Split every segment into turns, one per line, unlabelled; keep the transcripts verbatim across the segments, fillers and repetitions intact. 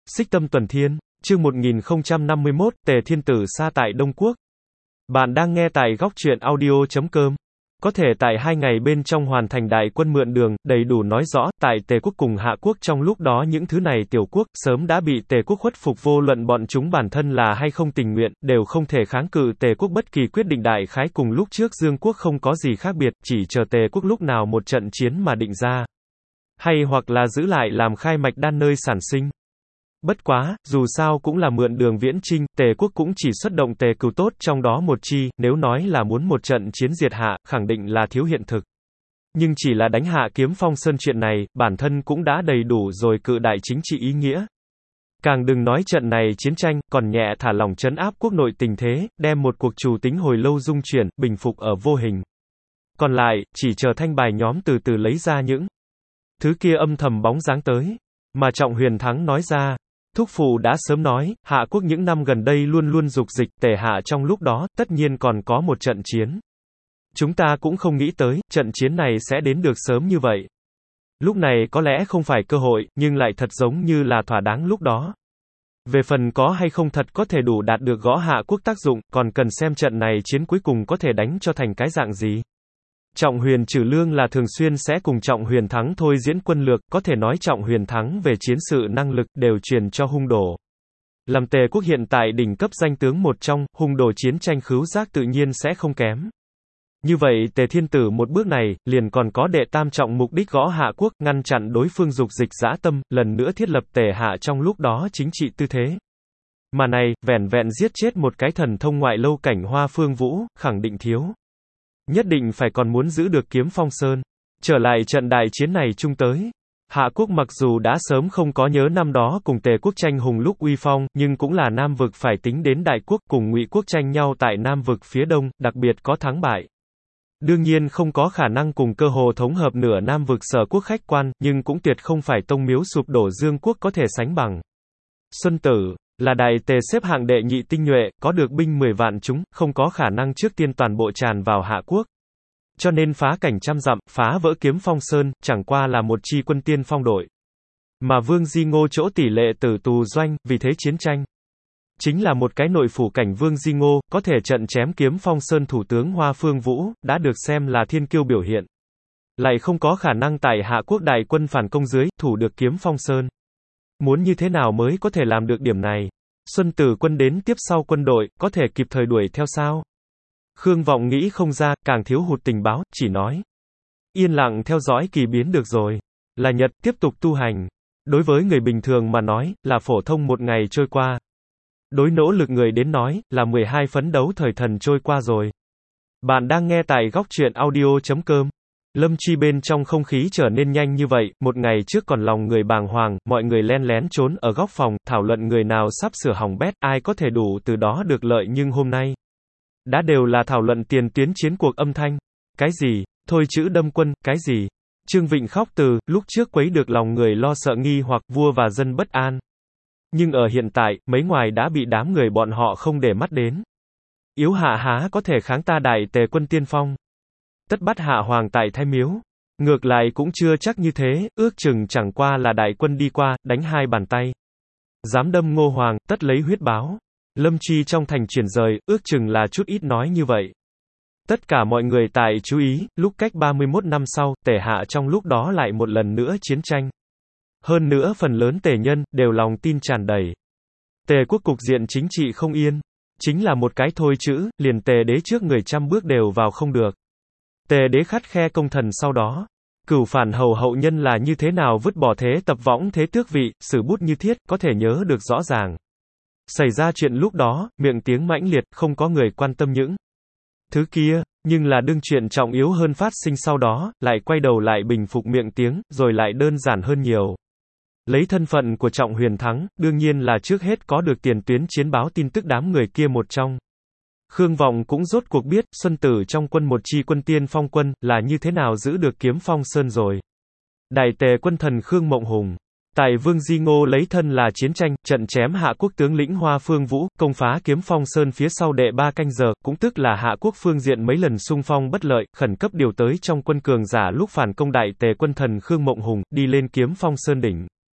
Xích Tâm Tuần Thiên, chương một nghìn không trăm năm mươi mốt, Tề Thiên Tử xa tại Đông Quốc. Bạn đang nghe tại góc truyện audio chấm com. Có thể tại hai ngày bên trong hoàn thành đại quân mượn đường, đầy đủ nói rõ, tại Tề Quốc cùng Hạ Quốc trong lúc đó những thứ này tiểu quốc, sớm đã bị Tề Quốc khuất phục vô luận bọn chúng bản thân là hay không tình nguyện, đều không thể kháng cự Tề Quốc bất kỳ quyết định đại khái cùng lúc trước Dương Quốc không có gì khác biệt, chỉ chờ Tề Quốc lúc nào một trận chiến mà định ra. Hay hoặc là giữ lại làm khai mạch đan nơi sản sinh. Bất quá, dù sao cũng là mượn đường viễn chinh, Tề Quốc cũng chỉ xuất động Tề Cửu tốt trong đó một chi, nếu nói là muốn một trận chiến diệt Hạ, khẳng định là thiếu hiện thực. Nhưng chỉ là đánh Hạ Kiếm Phong Sơn chuyện này, bản thân cũng đã đầy đủ rồi cự đại chính trị ý nghĩa. Càng đừng nói trận này chiến tranh, còn nhẹ thả lỏng trấn áp quốc nội tình thế, đem một cuộc trù tính hồi lâu dung chuyển, bình phục ở vô hình. Còn lại, chỉ chờ thanh bài nhóm từ từ lấy ra những thứ kia âm thầm bóng dáng tới. Mà Trọng Huyền Thắng nói ra, thúc phụ đã sớm nói, Hạ Quốc những năm gần đây luôn luôn dục dịch, Tề Hạ trong lúc đó, tất nhiên còn có một trận chiến. Chúng ta cũng không nghĩ tới, trận chiến này sẽ đến được sớm như vậy. Lúc này có lẽ không phải cơ hội, nhưng lại thật giống như là thỏa đáng lúc đó. Về phần có hay không thật có thể đủ đạt được gõ Hạ Quốc tác dụng, còn cần xem trận này chiến cuối cùng có thể đánh cho thành cái dạng gì. Trọng Huyền Trử Lương là thường xuyên sẽ cùng Trọng Huyền Thắng thôi diễn quân lược, có thể nói Trọng Huyền Thắng về chiến sự năng lực đều truyền cho hung đồ. Làm Tề Quốc hiện tại đỉnh cấp danh tướng một trong, hung đồ chiến tranh khứu giác tự nhiên sẽ không kém. Như vậy Tề Thiên Tử một bước này, liền còn có đệ tam trọng mục đích gõ Hạ Quốc, ngăn chặn đối phương dục dịch dã tâm, lần nữa thiết lập Tề Hạ trong lúc đó chính trị tư thế. Mà này, vẻn vẹn giết chết một cái thần thông ngoại lâu cảnh Hoa Phương Vũ, khẳng định thiếu. Nhất định phải còn muốn giữ được Kiếm Phong Sơn. Trở lại trận đại chiến này chung tới. Hạ Quốc mặc dù đã sớm không có nhớ năm đó cùng Tề Quốc tranh hùng lúc uy phong, nhưng cũng là Nam vực phải tính đến Đại Quốc cùng Ngụy Quốc tranh nhau tại Nam vực phía đông, đặc biệt có thắng bại. Đương nhiên không có khả năng cùng cơ hồ thống hợp nửa Nam vực Sở Quốc khách quan, nhưng cũng tuyệt không phải tông miếu sụp đổ Dương Quốc có thể sánh bằng. Xuân Tử là đại Tề xếp hạng đệ nhị tinh nhuệ, có được binh mười vạn chúng, không có khả năng trước tiên toàn bộ tràn vào Hạ Quốc. Cho nên phá cảnh trăm dặm, phá vỡ Kiếm Phong Sơn, chẳng qua là một chi quân tiên phong đội. Mà Vương Di Ngô chỗ tỷ lệ tử tù doanh, vì thế chiến tranh. Chính là một cái nội phủ cảnh Vương Di Ngô, có thể trận chém Kiếm Phong Sơn thủ tướng Hoa Phương Vũ, đã được xem là thiên kiêu biểu hiện. Lại không có khả năng tại Hạ Quốc đại quân phản công dưới, thủ được Kiếm Phong Sơn. Muốn như thế nào mới có thể làm được điểm này? Xuân Tử quân đến tiếp sau quân đội, có thể kịp thời đuổi theo sao? Khương Vọng nghĩ không ra, càng thiếu hụt tình báo, chỉ nói. Yên lặng theo dõi kỳ biến được rồi. Là nhật, tiếp tục tu hành. Đối với người bình thường mà nói, là phổ thông một ngày trôi qua. Đối nỗ lực người đến nói, là mười hai phấn đấu thời thần trôi qua rồi. Bạn đang nghe tại góc truyện audio chấm com. Lâm Chi bên trong không khí trở nên nhanh như vậy, một ngày trước còn lòng người bàng hoàng, mọi người len lén trốn ở góc phòng, thảo luận người nào sắp sửa hỏng bét, ai có thể đủ từ đó được lợi nhưng hôm nay. Đã đều là thảo luận tiền tuyến chiến cuộc âm thanh. Cái gì? Thôi chữ đâm quân, cái gì? Trương Vịnh khóc từ, lúc trước quấy được lòng người lo sợ nghi hoặc vua và dân bất an. Nhưng ở hiện tại, mấy ngoài đã bị đám người bọn họ không để mắt đến. Yếu Hạ há có thể kháng ta đại Tề quân tiên phong. Tất bắt Hạ hoàng tại Thái Miếu. Ngược lại cũng chưa chắc như thế, ước chừng chẳng qua là đại quân đi qua, đánh hai bàn tay. Dám đâm Ngô Hoàng, tất lấy huyết báo. Lâm Chi trong thành chuyển rời, ước chừng là chút ít nói như vậy. Tất cả mọi người tại chú ý, lúc cách ba mươi mốt năm sau, Tề Hạ trong lúc đó lại một lần nữa chiến tranh. Hơn nữa phần lớn Tề nhân, đều lòng tin tràn đầy. Tề Quốc cục diện chính trị không yên. Chính là một cái thôi chữ, liền Tề đế trước người trăm bước đều vào không được. Tề đế khắt khe công thần sau đó. Cửu phản hầu hậu nhân là như thế nào vứt bỏ thế tập võng thế tước vị, sử bút như thiết, có thể nhớ được rõ ràng. Xảy ra chuyện lúc đó, miệng tiếng mãnh liệt, không có người quan tâm những thứ kia, nhưng là đương chuyện trọng yếu hơn phát sinh sau đó, lại quay đầu lại bình phục miệng tiếng, rồi lại đơn giản hơn nhiều. Lấy thân phận của Trọng Huyền Thắng, đương nhiên là trước hết có được tiền tuyến chiến báo tin tức đám người kia một trong. Khương Vọng cũng rốt cuộc biết, Xuân Tử trong quân một chi quân tiên phong quân, là như thế nào giữ được Kiếm Phong Sơn rồi. Đại Tề quân thần Khương Mộng Hùng. Tại Vương Di Ngô lấy thân là chiến tranh, trận chém Hạ Quốc tướng lĩnh Hoa Phương Vũ, công phá Kiếm Phong Sơn phía sau đệ ba canh giờ, cũng tức là Hạ Quốc phương diện mấy lần xung phong bất lợi, khẩn cấp điều tới trong quân cường giả lúc phản công đại Tề quân thần Khương Mộng Hùng, đi lên Kiếm Phong Sơn đỉnh.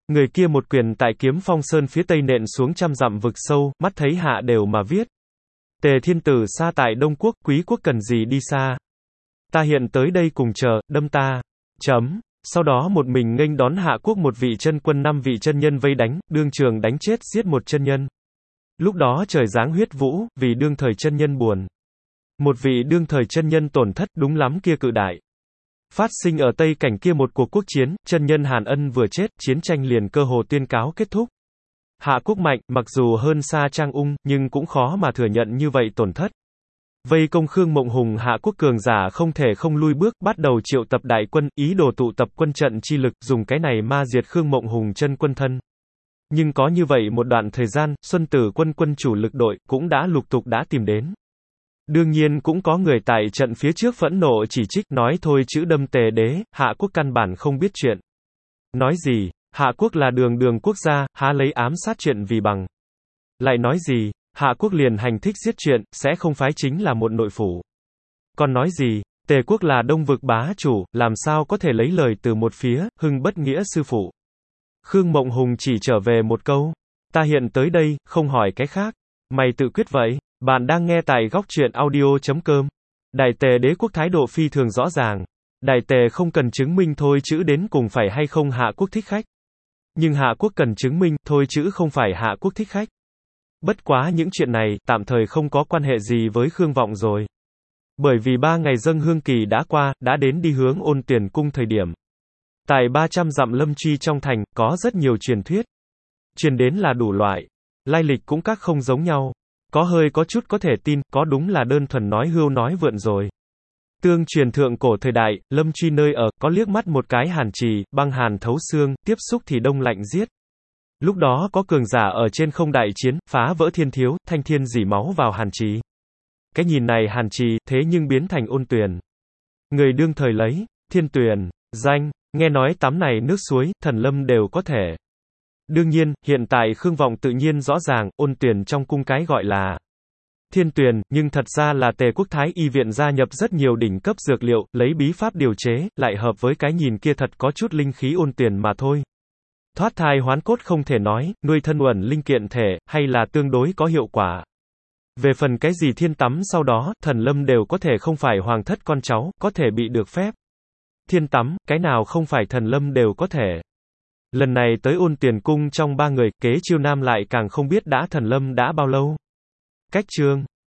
Người kia một quyền tại Kiếm Phong Sơn phía tây nện xuống trăm dặm vực sâu, mắt thấy hạ đều mà viết. Tề thiên tử xa tại Đông Quốc, quý quốc cần gì đi xa. Ta hiện tới đây cùng chờ, đâm ta. Chấm. Sau đó một mình nghênh đón hạ quốc một vị chân quân năm vị chân nhân vây đánh, đương trường đánh chết giết một chân nhân. Lúc đó trời giáng huyết vũ, vì đương thời chân nhân buồn. Một vị đương thời chân nhân tổn thất đúng lắm kia cự đại. Phát sinh ở Tây Cảnh kia một cuộc quốc chiến, chân nhân Hàn Ân vừa chết, chiến tranh liền cơ hồ tuyên cáo kết thúc. Hạ quốc mạnh, mặc dù hơn xa Trang Ung, nhưng cũng khó mà thừa nhận như vậy tổn thất. Vây công Khương Mộng Hùng hạ quốc cường giả không thể không lui bước, bắt đầu triệu tập đại quân, ý đồ tụ tập quân trận chi lực, dùng cái này ma diệt Khương Mộng Hùng chân quân thân. Nhưng có như vậy một đoạn thời gian, Xuân Tử quân quân chủ lực đội, cũng đã lục tục đã tìm đến. Đương nhiên cũng có người tại trận phía trước phẫn nộ chỉ trích, nói thôi chữ đâm Tề đế, hạ quốc căn bản không biết chuyện. Nói gì, hạ quốc là đường đường quốc gia, há lấy ám sát chuyện vì bằng. Lại nói gì, hạ quốc liền hành thích giết chuyện, sẽ không phái chính là một nội phủ. Còn nói gì, Tề quốc là đông vực bá chủ, làm sao có thể lấy lời từ một phía, hưng bất nghĩa sư phụ. Khương Mộng Hùng chỉ trở về một câu. Ta hiện tới đây, không hỏi cái khác. Mày tự quyết vậy. Bạn đang nghe tại góc truyện audio chấm com. Đại Tề đế quốc thái độ phi thường rõ ràng. Đại Tề không cần chứng minh thôi chữ đến cùng phải hay không hạ quốc thích khách. Nhưng hạ quốc cần chứng minh, thôi chữ không phải hạ quốc thích khách. Bất quá những chuyện này, tạm thời không có quan hệ gì với Khương Vọng rồi. Bởi vì ba ngày dâng hương kỳ đã qua, đã đến đi hướng Ôn Tuyển cung thời điểm. Tại ba trăm dặm lâm truy trong thành, có rất nhiều truyền thuyết. Truyền đến là đủ loại. Lai lịch cũng các không giống nhau. Có hơi có chút có thể tin, có đúng là đơn thuần nói hưu nói vượn rồi. Tương truyền thượng cổ thời đại, lâm truy nơi ở, có liếc mắt một cái hàn trì, băng hàn thấu xương, tiếp xúc thì đông lạnh giết. Lúc đó có cường giả ở trên không đại chiến, phá vỡ thiên thiếu, thanh thiên dỉ máu vào hàn trì. Cái nhìn này hàn trì, thế nhưng biến thành Ôn Tuyền. Người đương thời lấy, thiên tuyền, danh, nghe nói tắm này nước suối, thần lâm đều có thể. Đương nhiên, hiện tại Khương Vọng tự nhiên rõ ràng, Ôn Tuyền trong cung cái gọi là thiên tuyền, nhưng thật ra là Tề quốc thái y viện gia nhập rất nhiều đỉnh cấp dược liệu, lấy bí pháp điều chế, lại hợp với cái nhìn kia thật có chút linh khí Ôn Tuyền mà thôi. Thoát thai hoán cốt không thể nói, nuôi thân uẩn linh kiện thể, hay là tương đối có hiệu quả. Về phần cái gì thiên tắm sau đó, thần lâm đều có thể không phải hoàng thất con cháu, có thể bị được phép. Thiên tắm, cái nào không phải thần lâm đều có thể. Lần này tới Ôn Tuyển cung trong ba người, kế chiêu nam lại càng không biết đã thần lâm đã bao lâu. Cách chương